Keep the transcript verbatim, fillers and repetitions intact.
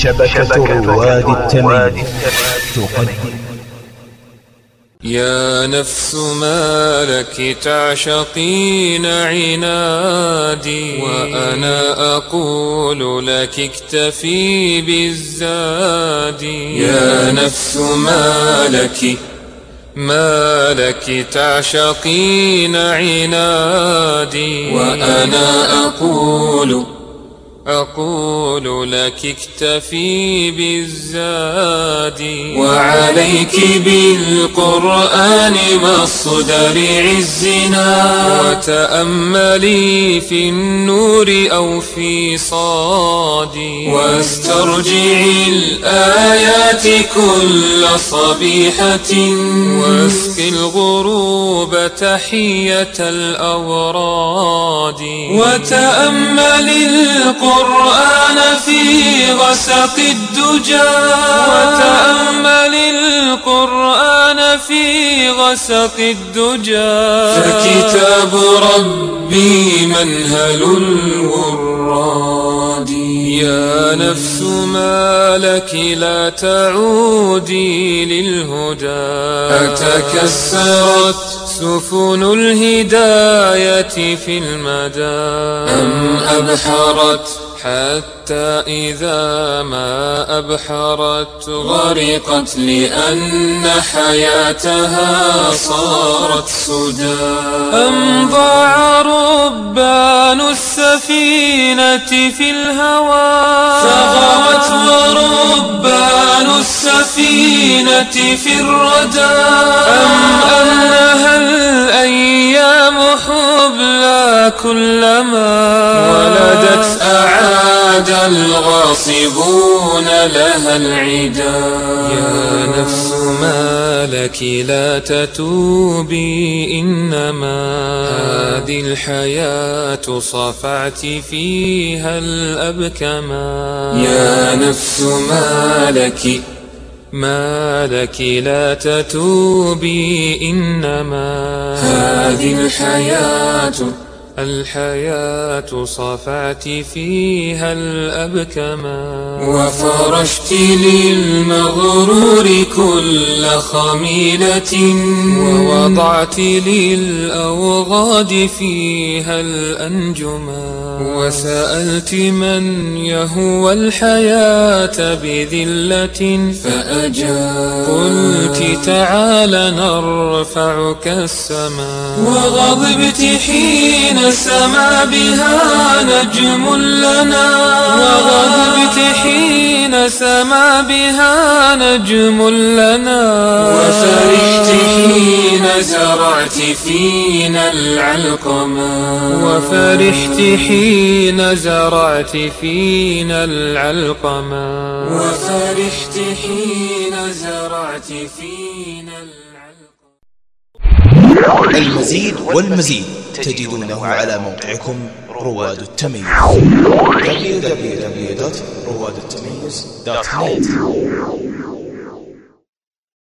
شبكة رواد التمييز تقدم. يا نفس ما لك تعشقين عنادي، وأنا أقول لك اكتفي بالزاد. يا نفس ما لك ما لك تعشقين عنادي، وأنا أقول أقول لك اكتفي بالزاد. وعليك بالقرآن مصدر عزنا، وتأملي في النور أو في صاد، واسترجعي الآيات كل صبيحة، واسقي الغروب تحية الأوراد. وتأملي القرآن في غسق الدجى، وتأمل القرآن في غسق الدجى. فكتاب ربي منهل الوراد. يا نفس ما لك لا تعودي للهدى، أتكسرت سفن الهداية في المدى، أم أبحرت حتى إذا ما أبحرت غرقت، لأن حياتها صارت سدى. أم ضاع ربان السفينة في الهوى، فغوت وربان السفينة في الردى. أم أنها الأيام حبلى كلما ولدت أعاد الغاصبون لها العدا. يا نفس ما لك لا تتوبي، إنما هذه الحياة صفعت فيها الأبكما. يا نفس ما لك ما لك لا تتوبي، إنما هذه الحياة الحياة صفعت فيها الأبكما. وفرشت للمغرور كل خميلة، ووضعت للأوغاد فيها الأنجما. وسألت من يهوى الحياة بذلة فأجاب، قلت تعال نرفعك السماء. وغضبت حين سما بها نجم لنا، وغضبت حين سما بها نجم لنا. وفرحت حين زرعت فينا العلقما، وفرحت حين زرعت فينا العلقما. وفرحت حين زرعت فينا العلقما. المزيد والمزيد تجدونه على موقعكم رواد التمييز دبليو دبليو دبليو دوت رواد التمييز دوت نت.